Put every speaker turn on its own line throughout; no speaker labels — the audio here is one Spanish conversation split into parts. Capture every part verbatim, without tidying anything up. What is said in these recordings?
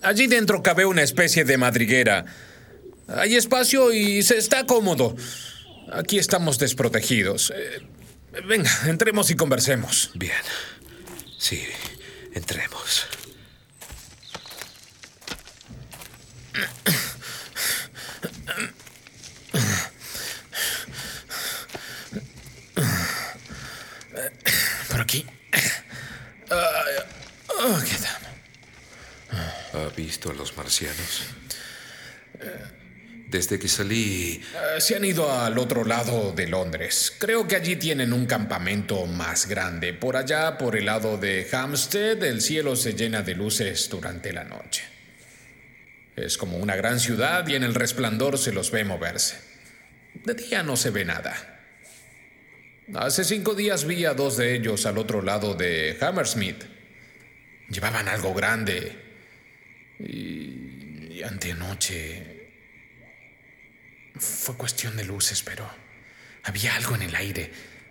Allí dentro cabe una especie de madriguera. Hay espacio y se está cómodo. Aquí estamos desprotegidos. Eh, venga, entremos y conversemos.
Bien. Sí, entremos.
Por aquí. Oh, ¿qué tal?
¿Ha visto a los marcianos? Desde que salí...
Uh, se han ido al otro lado de Londres. Creo que allí tienen un campamento más grande. Por allá, por el lado de Hampstead, el cielo se llena de luces durante la noche. Es como una gran ciudad y en el resplandor se los ve moverse. De día no se ve nada. Hace cinco días vi a dos de ellos al otro lado de Hammersmith. Llevaban algo grande. Y, y antenoche... Fue cuestión de luces, pero había algo en el aire.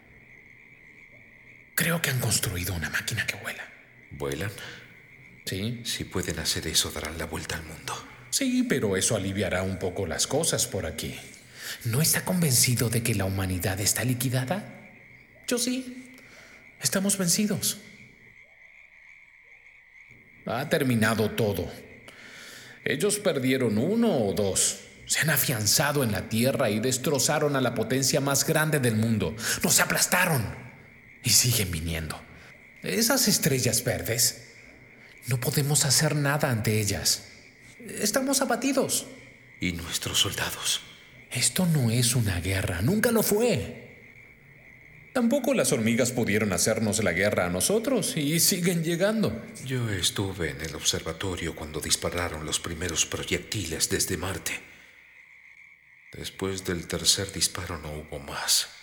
Creo que han construido una máquina que vuela.
¿Vuelan?
Sí.
Si pueden hacer eso, darán la vuelta al mundo.
Sí, pero eso aliviará un poco las cosas por aquí. ¿No está convencido de que la humanidad está liquidada? Yo sí. Estamos vencidos. Ha terminado todo. Ellos perdieron uno o dos. Se han afianzado en la tierra y destrozaron a la potencia más grande del mundo. Nos aplastaron. Y siguen viniendo. Esas estrellas verdes, no podemos hacer nada ante ellas. Estamos abatidos.
¿Y nuestros soldados?
Esto no es una guerra. Nunca lo fue. Tampoco las hormigas pudieron hacernos la guerra a nosotros y siguen llegando.
Yo estuve en el observatorio cuando dispararon los primeros proyectiles desde Marte. Después del tercer disparo no hubo más.